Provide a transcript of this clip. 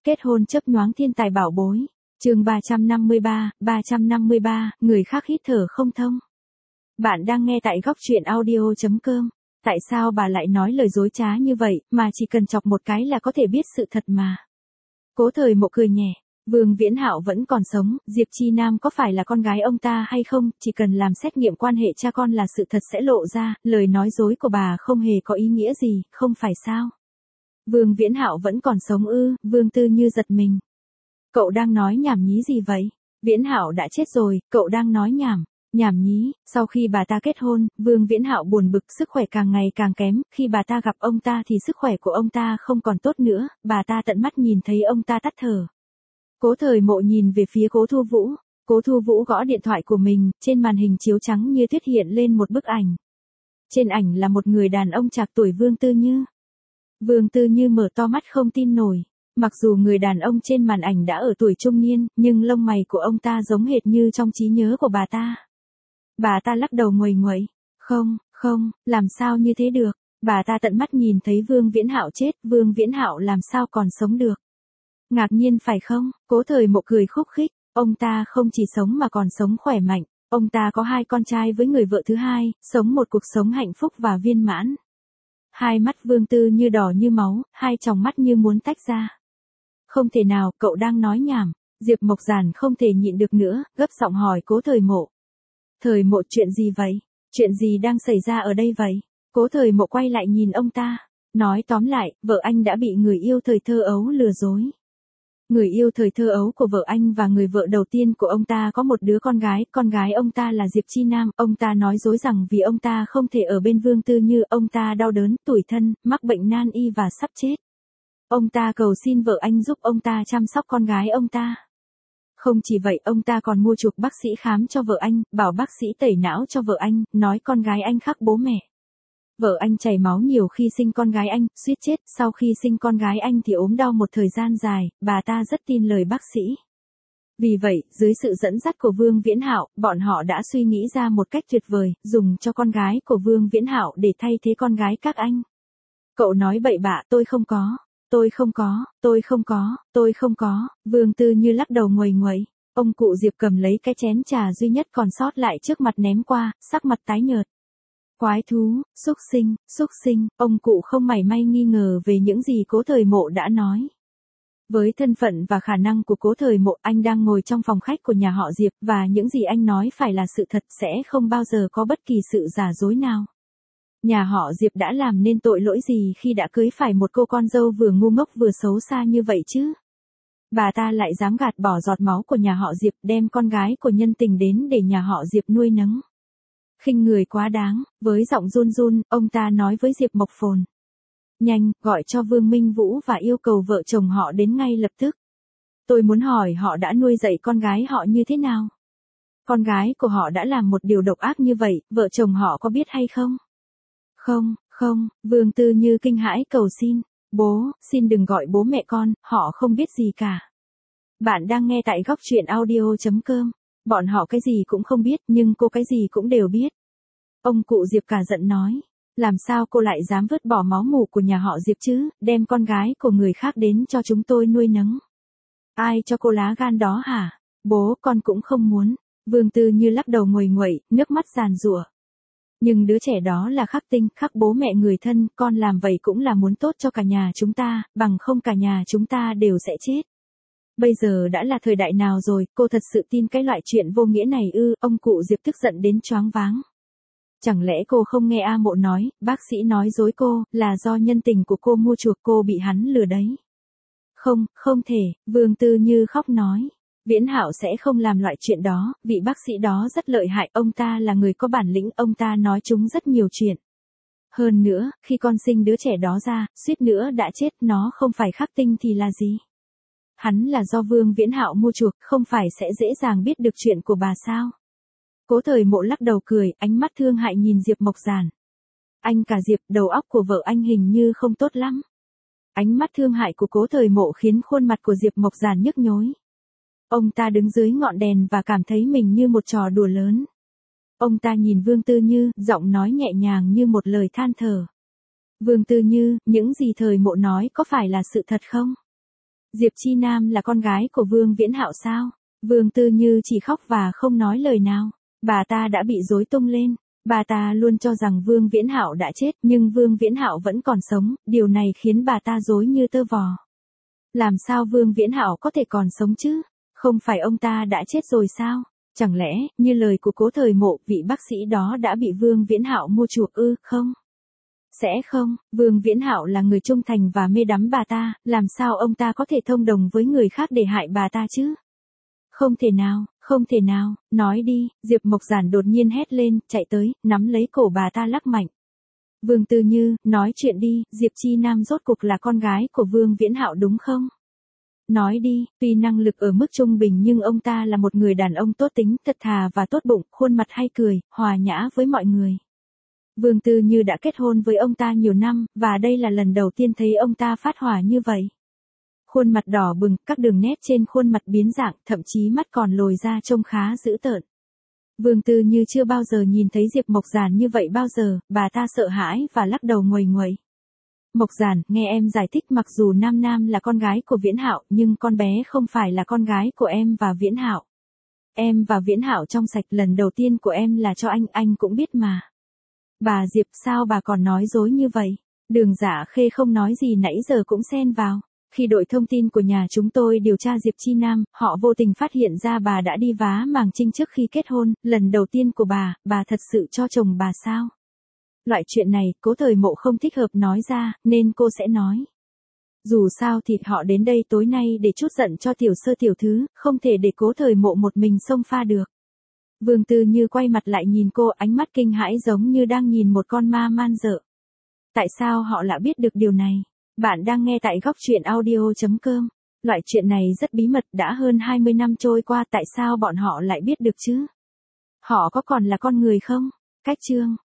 Kết hôn chớp nhoáng thiên tài bảo bối. Chương 353, người khác hít thở không thông. Bạn đang nghe tại góc truyện audio.com. Tại sao bà lại nói lời dối trá như vậy, mà chỉ cần chọc một cái là có thể biết sự thật mà. Cố Thời Mộ cười nhẹ, Vương Viễn Hạo vẫn còn sống, Diệp Chi Nam có phải là con gái ông ta hay không, chỉ cần làm xét nghiệm quan hệ cha con là sự thật sẽ lộ ra, lời nói dối của bà không hề có ý nghĩa gì, không phải sao? Vương Viễn Hạo vẫn còn sống ư? Vương Tư Như giật mình. Cậu đang nói nhảm nhí gì vậy? Viễn Hạo đã chết rồi, cậu đang nói nhảm nhí. Sau khi bà ta kết hôn, Vương Viễn Hạo buồn bực, sức khỏe càng ngày càng kém, khi bà ta gặp ông ta thì sức khỏe của ông ta không còn tốt nữa, bà ta tận mắt nhìn thấy ông ta tắt thở. Cố Thời Mộ nhìn về phía Cố Thu Vũ. Cố Thu Vũ gõ điện thoại của mình, trên màn hình chiếu trắng như tuyết hiện lên một bức ảnh. Trên ảnh là một người đàn ông trạc tuổi Vương Tư Như. Vương Tư Như mở to mắt không tin nổi. Mặc dù người đàn ông trên màn ảnh đã ở tuổi trung niên, nhưng lông mày của ông ta giống hệt như trong trí nhớ của bà ta. Bà ta lắc đầu nguầy nguậy. Không, làm sao như thế được? Bà ta tận mắt nhìn thấy Vương Viễn Hạo chết, Vương Viễn Hạo làm sao còn sống được? Ngạc nhiên phải không? Cố Thời Mộ cười khúc khích. Ông ta không chỉ sống mà còn sống khỏe mạnh. Ông ta có 2 con trai với người vợ thứ hai, sống một cuộc sống hạnh phúc và viên mãn. Hai mắt Vương Tư Như đỏ như máu, 2 tròng mắt như muốn tách ra. Không thể nào, cậu đang nói nhảm. Diệp Mộc Giản không thể nhịn được nữa, gấp giọng hỏi Cố Thời Mộ. Thời Mộ, chuyện gì vậy? Chuyện gì đang xảy ra ở đây vậy? Cố Thời Mộ quay lại nhìn ông ta. Nói tóm lại, vợ anh đã bị người yêu thời thơ ấu lừa dối. Người yêu thời thơ ấu của vợ anh và người vợ đầu tiên của ông ta có một đứa con gái ông ta là Diệp Chi Nam, ông ta nói dối rằng vì ông ta không thể ở bên Vương Tư Như, ông ta đau đớn, tủi thân, mắc bệnh nan y và sắp chết. Ông ta cầu xin vợ anh giúp ông ta chăm sóc con gái ông ta. Không chỉ vậy, ông ta còn mua chuộc bác sĩ khám cho vợ anh, bảo bác sĩ tẩy não cho vợ anh, nói con gái anh khác bố mẹ. Vợ anh chảy máu nhiều khi sinh con gái anh, suýt chết, sau khi sinh con gái anh thì ốm đau một thời gian dài, bà ta rất tin lời bác sĩ. Vì vậy, dưới sự dẫn dắt của Vương Viễn Hạo, bọn họ đã suy nghĩ ra một cách tuyệt vời, dùng cho con gái của Vương Viễn Hạo để thay thế con gái các anh. Cậu nói bậy bạ, tôi không có. Vương Tư Như lắc đầu nguầy nguậy. Ông cụ Diệp cầm lấy cái chén trà duy nhất còn sót lại trước mặt ném qua, sắc mặt tái nhợt. Quái thú, xúc sinh, ông cụ không mảy may nghi ngờ về những gì Cố Thời Mộ đã nói. Với thân phận và khả năng của Cố Thời Mộ, anh đang ngồi trong phòng khách của nhà họ Diệp, và những gì anh nói phải là sự thật, sẽ không bao giờ có bất kỳ sự giả dối nào. Nhà họ Diệp đã làm nên tội lỗi gì khi đã cưới phải một cô con dâu vừa ngu ngốc vừa xấu xa như vậy chứ? Bà ta lại dám gạt bỏ giọt máu của nhà họ Diệp, đem con gái của nhân tình đến để nhà họ Diệp nuôi nấng. Khinh người quá đáng. Với giọng run run, ông ta nói với Diệp Mộc Phồn. Nhanh, gọi cho Vương Minh Vũ và yêu cầu vợ chồng họ đến ngay lập tức. Tôi muốn hỏi họ đã nuôi dạy con gái họ như thế nào? Con gái của họ đã làm một điều độc ác như vậy, vợ chồng họ có biết hay không? Không, Vương Tư Như kinh hãi cầu xin. Bố, xin đừng gọi bố mẹ con, họ không biết gì cả. Bạn đang nghe tại góc truyện audio.com. Bọn họ cái gì cũng không biết, nhưng cô cái gì cũng đều biết. Ông cụ Diệp cả giận nói. Làm sao cô lại dám vứt bỏ máu mủ của nhà họ Diệp chứ, đem con gái của người khác đến cho chúng tôi nuôi nấng. Ai cho cô lá gan đó hả? Bố, con cũng không muốn. Vương Tư Như lắc đầu nguầy nguậy, nước mắt giàn giụa. Nhưng đứa trẻ đó là khắc tinh, khắc bố mẹ người thân, con làm vậy cũng là muốn tốt cho cả nhà chúng ta, bằng không cả nhà chúng ta đều sẽ chết. Bây giờ đã là thời đại nào rồi, cô thật sự tin cái loại chuyện vô nghĩa này ư? Ông cụ Diệp tức giận đến choáng váng. Chẳng lẽ cô không nghe A Mộ nói, bác sĩ nói dối cô, là do nhân tình của cô mua chuộc, cô bị hắn lừa đấy. Không thể, Vương Tư Như khóc nói. Viễn Hạo sẽ không làm loại chuyện đó, vị bác sĩ đó rất lợi hại, ông ta là người có bản lĩnh, ông ta nói chúng rất nhiều chuyện. Hơn nữa, khi con sinh đứa trẻ đó ra, suýt nữa đã chết, nó không phải khắc tinh thì là gì? Hắn là do Vương Viễn Hạo mua chuộc, không phải sẽ dễ dàng biết được chuyện của bà sao? Cố Thời Mộ lắc đầu cười, ánh mắt thương hại nhìn Diệp Mộc Giản. Anh cả Diệp, đầu óc của vợ anh hình như không tốt lắm. Ánh mắt thương hại của Cố Thời Mộ khiến khuôn mặt của Diệp Mộc Giản nhức nhối. Ông ta đứng dưới ngọn đèn và cảm thấy mình như một trò đùa lớn. Ông ta nhìn Vương Tư Như, giọng nói nhẹ nhàng như một lời than thở. Vương Tư Như, những gì Thời Mộ nói có phải là sự thật không? Diệp Chi Nam là con gái của Vương Viễn Hạo sao? Vương Tư Như chỉ khóc và không nói lời nào. Bà ta đã bị rối tung lên. Bà ta luôn cho rằng Vương Viễn Hạo đã chết, nhưng Vương Viễn Hạo vẫn còn sống, điều này khiến bà ta rối như tơ vò. Làm sao Vương Viễn Hạo có thể còn sống chứ? Không phải ông ta đã chết rồi sao? Chẳng lẽ, như lời của Cố Thời Mộ, vị bác sĩ đó đã bị Vương Viễn Hạo mua chuộc ư? Không. Sẽ không, Vương Viễn Hạo là người trung thành và mê đắm bà ta, làm sao ông ta có thể thông đồng với người khác để hại bà ta chứ? Không thể nào, không thể nào, nói đi, Diệp Mộc Giản đột nhiên hét lên, chạy tới, nắm lấy cổ bà ta lắc mạnh. Vương Tư Như, nói chuyện đi, Diệp Chi Nam rốt cuộc là con gái của Vương Viễn Hạo đúng không? Nói đi, tuy năng lực ở mức trung bình nhưng ông ta là một người đàn ông tốt tính, thật thà và tốt bụng, khuôn mặt hay cười, hòa nhã với mọi người. Vương Tư Như đã kết hôn với ông ta nhiều năm, và đây là lần đầu tiên thấy ông ta phát hỏa như vậy. Khuôn mặt đỏ bừng, các đường nét trên khuôn mặt biến dạng, thậm chí mắt còn lồi ra trông khá dữ tợn. Vương Tư Như chưa bao giờ nhìn thấy Diệp Mộc Giản như vậy bao giờ, bà ta sợ hãi và lắc đầu nguầy nguậy. Mộc Giản, nghe em giải thích, mặc dù Nam Nam là con gái của Viễn Hạo, nhưng con bé không phải là con gái của em và Viễn Hạo. Em và Viễn Hạo trong sạch, lần đầu tiên của em là cho anh cũng biết mà. Bà Diệp, sao bà còn nói dối như vậy? Đường Dạ Khê không nói gì nãy giờ cũng xen vào. Khi đội thông tin của nhà chúng tôi điều tra Diệp Chi Nam, họ vô tình phát hiện ra bà đã đi vá màng trinh trước khi kết hôn, lần đầu tiên của bà thật sự cho chồng bà sao? Loại chuyện này, Cố Thời Mộ không thích hợp nói ra, nên cô sẽ nói. Dù sao thì họ đến đây tối nay để trút giận cho tiểu sơ tiểu thứ, không thể để Cố Thời Mộ một mình xông pha được. Vương Tư Như quay mặt lại nhìn cô, ánh mắt kinh hãi giống như đang nhìn một con ma man dợ. Tại sao họ lại biết được điều này? Bạn đang nghe tại góc truyện audio.com. Loại chuyện này rất bí mật, đã hơn 20 năm trôi qua, tại sao bọn họ lại biết được chứ? Họ có còn là con người không? Cách chương